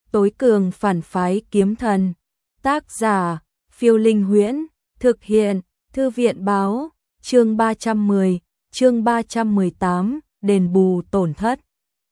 Tối cường phản phái kiếm thần. Tác giả, Phiêu Linh Huyễn. Thực hiện, Thư viện báo. Chương 310, chương 318, đền bù tổn thất.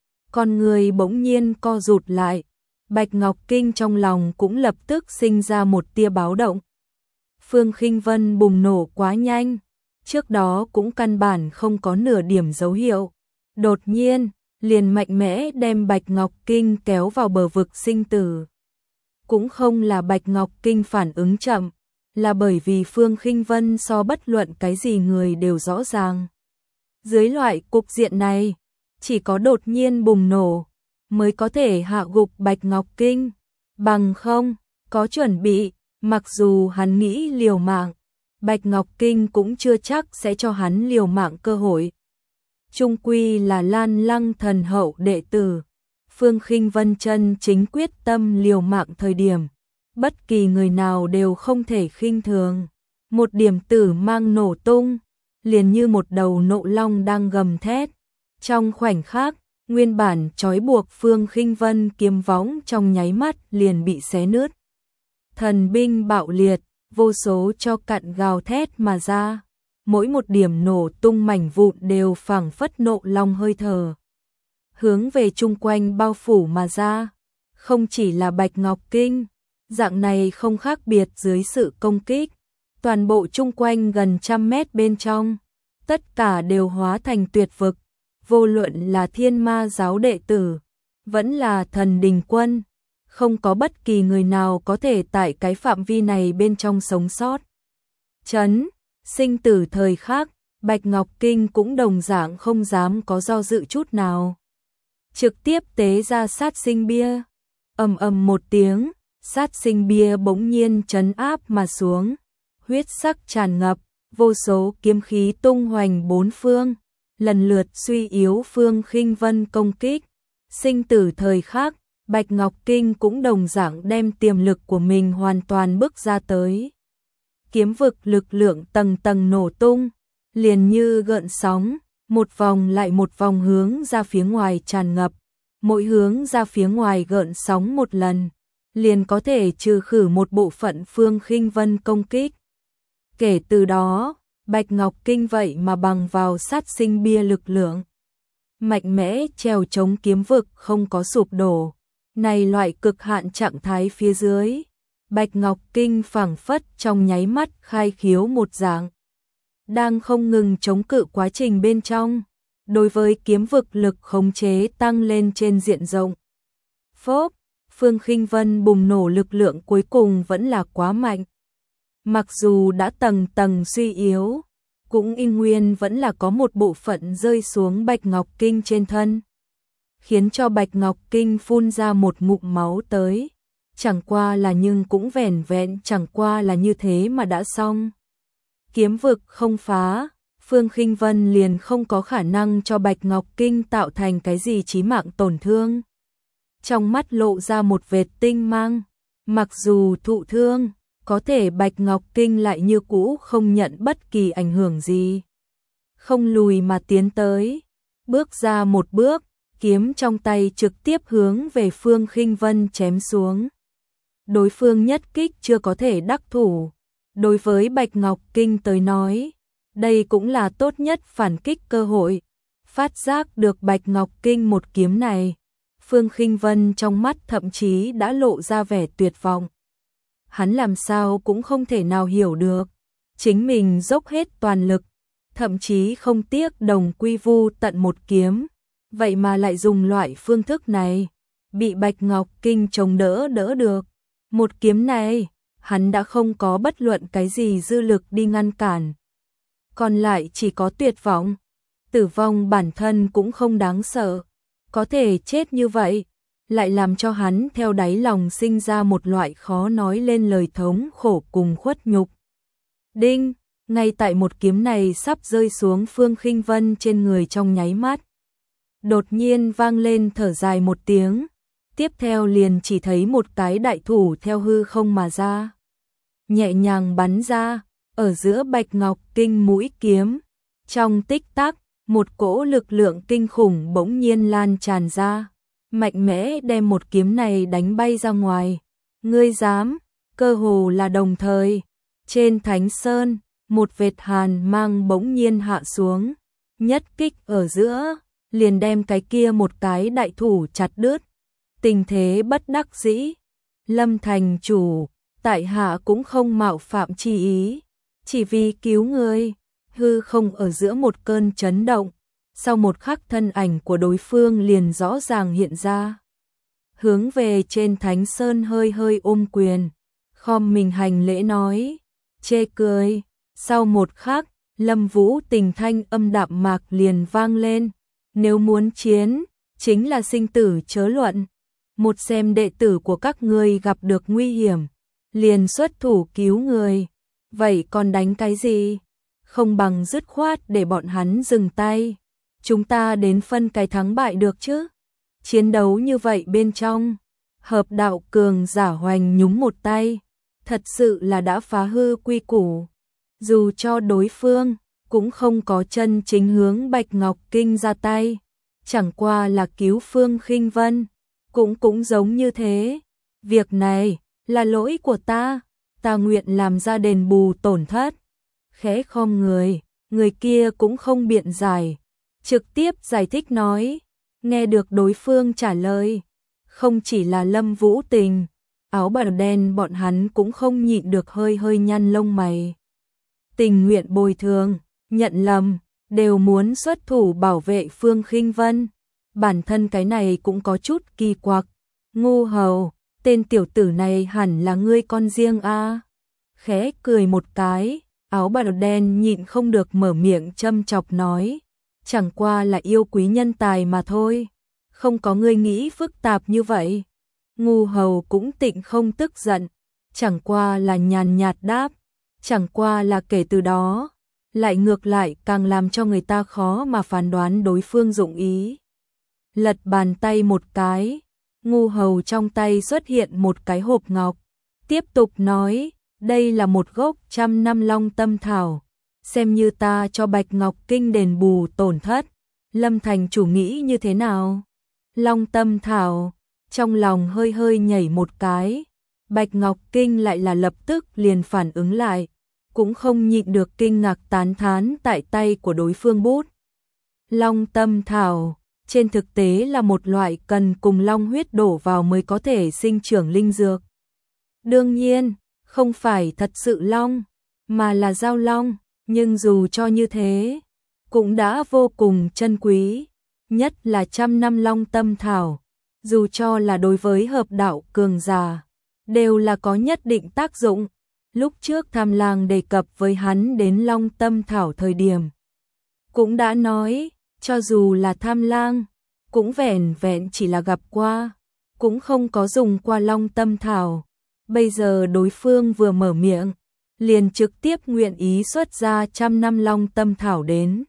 Con người bỗng nhiên co rụt lại. Bạch Ngọc Kinh trong lòng cũng lập tức sinh ra một tia báo động. Phương Khinh Vân bùng nổ quá nhanh, trước đó cũng căn bản không có nửa điểm dấu hiệu. Đột nhiên, liền mạnh mẽ đem Bạch Ngọc Kinh kéo vào bờ vực sinh tử. Cũng không là Bạch Ngọc Kinh phản ứng chậm, là bởi vì Phương Khinh Vân so bất luận cái gì người đều rõ ràng. Dưới loại cục diện này, chỉ có đột nhiên bùng nổ mới có thể hạ gục Bạch Ngọc Kinh, bằng không, có chuẩn bị, mặc dù hắn nghĩ liều mạng, Bạch Ngọc Kinh cũng chưa chắc sẽ cho hắn liều mạng cơ hội. Chung quy là Lan Lăng thần hậu đệ tử, Phương Khinh Vân chân chính quyết tâm liều mạng thời điểm, bất kỳ người nào đều không thể khinh thường. Một điểm tử mang nổ tung, liền như một đầu nộ long đang gầm thét. Trong khoảnh khắc, nguyên bản trói buộc Phương Khinh Vân kiếm võng trong nháy mắt liền bị xé nứt. Thần binh bạo liệt, vô số cho cặn gào thét mà ra, mỗi một điểm nổ tung mảnh vụn đều phảng phất nộ long hơi thở, hướng về chung quanh bao phủ mà ra. Không chỉ là Bạch Ngọc Kinh, dạng này không khác biệt dưới sự công kích, toàn bộ chung quanh gần 100 mét bên trong, tất cả đều hóa thành tuyệt vực. Vô luận là Thiên Ma giáo đệ tử, vẫn là Thần Đình quân, không có bất kỳ người nào có thể tại cái phạm vi này bên trong sống sót. Chấn, sinh tử thời khắc, Bạch Ngọc Kinh cũng đồng dạng không dám có do dự chút nào. Trực tiếp tế ra sát sinh bia, ầm ầm một tiếng, sát sinh bia bỗng nhiên trấn áp mà xuống, huyết sắc tràn ngập, vô số kiếm khí tung hoành bốn phương, lần lượt suy yếu Phương Khinh Vân công kích. Sinh tử thời khắc, Bạch Ngọc Kinh cũng đồng dạng đem tiềm lực của mình hoàn toàn bức ra tới. Kiếm vực lực lượng tầng tầng nổ tung, liền như gợn sóng, một vòng lại một vòng hướng ra phía ngoài tràn ngập, mỗi hướng ra phía ngoài gợn sóng một lần, liền có thể trừ khử một bộ phận Phương Khinh Vân công kích. Kể từ đó, Bạch Ngọc Kinh vậy mà bằng vào sát sinh bia lực lượng, mạnh mẽ trèo chống kiếm vực không có sụp đổ. Này loại cực hạn trạng thái phía dưới, Bạch Ngọc Kinh phảng phất trong nháy mắt khai khiếu một dạng, đang không ngừng chống cự quá trình bên trong, đối với kiếm vực lực khống chế tăng lên trên diện rộng. Phốp, Phương Khinh Vân bùng nổ lực lượng cuối cùng vẫn là quá mạnh. Mặc dù đã tầng tầng suy yếu, cũng in nguyên vẫn là có một bộ phận rơi xuống Bạch Ngọc Kinh trên thân, khiến cho Bạch Ngọc Kinh phun ra một ngụm máu tới. Chẳng qua là nhưng cũng vẻn vẹn chẳng qua là như thế mà đã xong. Kiếm vực không phá, Phương Khinh Vân liền không có khả năng cho Bạch Ngọc Kinh tạo thành cái gì chí mạng tổn thương. Trong mắt lộ ra một vệt tinh mang, mặc dù thụ thương, có thể Bạch Ngọc Kinh lại như cũ không nhận bất kỳ ảnh hưởng gì. Không lùi mà tiến tới, bước ra một bước, kiếm trong tay trực tiếp hướng về Phương Khinh Vân chém xuống. Đối phương nhất kích chưa có thể đắc thủ, đối với Bạch Ngọc Kinh tới nói, đây cũng là tốt nhất phản kích cơ hội. Phát giác được Bạch Ngọc Kinh một kiếm này, Phương Khinh Vân trong mắt thậm chí đã lộ ra vẻ tuyệt vọng. Hắn làm sao cũng không thể nào hiểu được, chính mình dốc hết toàn lực, thậm chí không tiếc đồng quy vu tận một kiếm, vậy mà lại dùng loại phương thức này, bị Bạch Ngọc Kinh chống đỡ được. Một kiếm này, hắn đã không có bất luận cái gì dư lực đi ngăn cản. Còn lại chỉ có tuyệt vọng, tử vong bản thân cũng không đáng sợ, có thể chết như vậy, lại làm cho hắn theo đáy lòng sinh ra một loại khó nói lên lời thống khổ cùng khuất nhục. Đinh, ngay tại một kiếm này sắp rơi xuống Phương Khinh Vân trên người trong nháy mắt, đột nhiên vang lên thở dài một tiếng, tiếp theo liền chỉ thấy một cái đại thủ theo hư không mà ra, nhẹ nhàng bắn ra, ở giữa Bạch Ngọc Kinh mũi kiếm. Trong tích tắc, một cỗ lực lượng kinh khủng bỗng nhiên lan tràn ra, mạnh mẽ đem một kiếm này đánh bay ra ngoài. Ngươi dám? Cơ hồ là đồng thời, trên Thánh Sơn, một vệt hàn mang bỗng nhiên hạ xuống, nhất kích ở giữa, liền đem cái kia một cái đại thủ chặt đứt. Tình thế bất đắc dĩ, Lâm thành chủ, tại hạ cũng không mạo phạm chi ý, chỉ vì cứu người. Hư không ở giữa một cơn chấn động, sau một khắc thân ảnh của đối phương liền rõ ràng hiện ra. Hướng về trên Thánh Sơn hơi hơi ôm quyền, khom mình hành lễ nói, chê cười. Sau một khắc, Lâm Vũ Tình thanh âm đạm mạc liền vang lên, nếu muốn chiến, chính là sinh tử chớ luận. Một xem đệ tử của các ngươi gặp được nguy hiểm, liền xuất thủ cứu người, vậy còn đánh cái gì? Không bằng dứt khoát để bọn hắn dừng tay. Chúng ta đến phân cái thắng bại được chứ? Chiến đấu như vậy bên trong, hợp đạo cường giả hoành nhúng một tay, thật sự là đã phá hư quy củ. Dù cho đối phương cũng không có chân chính hướng Bạch Ngọc Kinh ra tay, chẳng qua là cứu Phương Khinh Vân, cũng giống như thế. Việc này là lỗi của ta nguyện làm ra đền bù tổn thất. Khẽ khom người kia cũng không biện giải, trực tiếp giải thích nói. Nghe được đối phương trả lời, không chỉ là Lâm Vũ Tình, áo bào đen bọn hắn cũng không nhịn được hơi hơi nhăn lông mày. Tình nguyện bồi thường, nhận lầm, đều muốn xuất thủ bảo vệ Phương Khinh Vân. Bản thân cái này cũng có chút kỳ quặc. Ngu hầu, tên tiểu tử này hẳn là ngươi con riêng a. Khẽ cười một cái, áo bào đen nhịn không được mở miệng châm chọc nói, chẳng qua là yêu quý nhân tài mà thôi, không có ngươi nghĩ phức tạp như vậy. Ngu hầu cũng tịnh không tức giận, chẳng qua là nhàn nhạt đáp, chẳng qua là kể từ đó, lại ngược lại càng làm cho người ta khó mà phán đoán đối phương dụng ý. Lật bàn tay một cái, ngu hầu trong tay xuất hiện một cái hộp ngọc, tiếp tục nói, đây là một gốc 100 năm long tâm thảo, xem như ta cho Bạch Ngọc Kinh đền bù tổn thất. Lâm thành chủ nghĩ như thế nào? Long tâm thảo, trong lòng hơi hơi nhảy một cái, Bạch Ngọc Kinh lại là lập tức liền phản ứng lại, cũng không nhịn được kinh ngạc tán thán tại tay của đối phương bút. Long tâm thảo, trên thực tế là một loại cần cùng long huyết đổ vào mới có thể sinh trưởng linh dược. Đương nhiên, không phải thật sự long, mà là giao long, nhưng dù cho như thế, cũng đã vô cùng chân quý, nhất là 100 năm long tâm thảo, dù cho là đối với hợp đạo cường giả, đều là có nhất định tác dụng. Lúc trước Tham Lang đề cập với hắn đến long tâm thảo thời điểm, cũng đã nói, cho dù là Tham Lang, cũng vẻn vẹn chỉ là gặp qua, cũng không có dùng qua long tâm thảo. Bây giờ đối phương vừa mở miệng, liền trực tiếp nguyện ý xuất ra 100 năm long tâm thảo đến.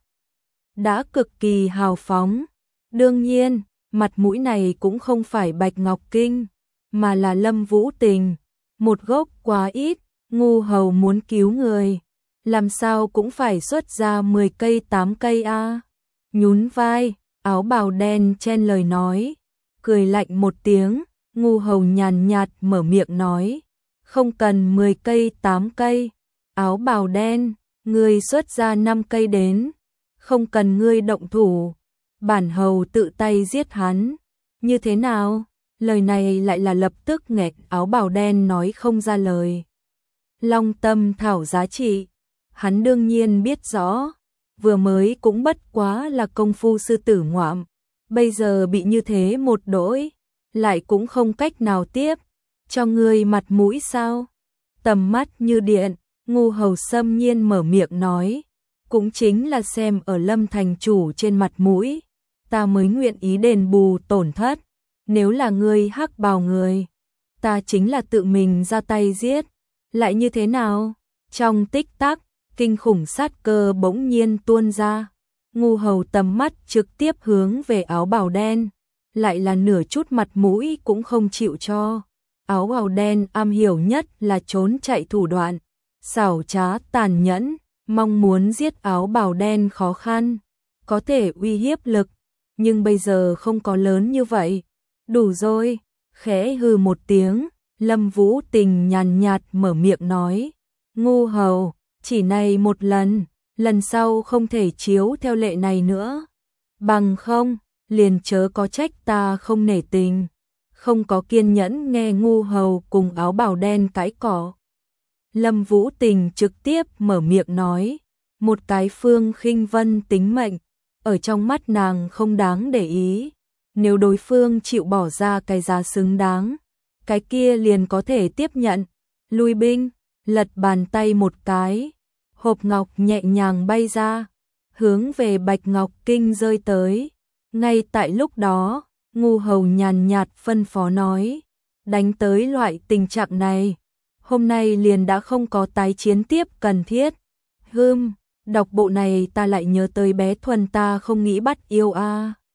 Đã cực kỳ hào phóng. Đương nhiên, mặt mũi này cũng không phải Bạch Ngọc Kinh, mà là Lâm Vũ Tình. Một gốc quá ít, ngu hầu muốn cứu người, làm sao cũng phải xuất ra 10 cây 8 cây a. Nhún vai, áo bào đen chen lời nói, cười lạnh một tiếng, ngu hầu nhàn nhạt mở miệng nói, không cần 10 cây 8 cây, áo bào đen, ngươi xuất ra 5 cây đến, không cần ngươi động thủ, bản hầu tự tay giết hắn, như thế nào? Lời này lại là lập tức nghẹt áo bào đen nói không ra lời. Long tâm thảo giá trị, hắn đương nhiên biết rõ, vừa mới cũng bất quá là công phu sư tử ngoạm, bây giờ bị như thế một đỗi, lại cũng không cách nào tiếp, cho ngươi mặt mũi sao? Tầm mắt như điện, ngu hầu xâm nhiên mở miệng nói, cũng chính là xem ở Lâm thành chủ trên mặt mũi, ta mới nguyện ý đền bù tổn thất, nếu là ngươi hắc bào người, ta chính là tự mình ra tay giết, lại như thế nào? Trong tích tắc, kinh khủng sát cơ bỗng nhiên tuôn ra, ngu hầu tầm mắt trực tiếp hướng về áo bào đen, lại là nửa chút mặt mũi cũng không chịu cho. Áo bào đen am hiểu nhất là trốn chạy thủ đoạn, xảo trá tàn nhẫn, mong muốn giết áo bào đen khó khăn, có thể uy hiếp lực, nhưng bây giờ không có lớn như vậy, Đủ rồi, khẽ hừ một tiếng, Lâm Vũ Tình nhàn nhạt mở miệng nói, ngu hầu, chỉ này một lần sau không thể chiếu theo lệ này nữa. Bằng không, liền chớ có trách ta không nể tình, không có kiên nhẫn nghe ngu hầu cùng áo bào đen cãi cỏ. Lâm Vũ Tình trực tiếp mở miệng nói, một cái Phương Khinh Vân tính mệnh, ở trong mắt nàng không đáng để ý, nếu đối phương chịu bỏ ra cái giá xứng đáng, cái kia liền có thể tiếp nhận. Lui binh, lật bàn tay một cái, hộp ngọc nhẹ nhàng bay ra, hướng về Bạch Ngọc Kinh rơi tới. Ngay tại lúc đó, ngu hầu nhàn nhạt phân phó nói, đánh tới loại tình trạng này, hôm nay liền đã không có tái chiến tiếp cần thiết. Đọc bộ này ta lại nhớ tới bé Thuần ta không nghĩ bắt yêu a.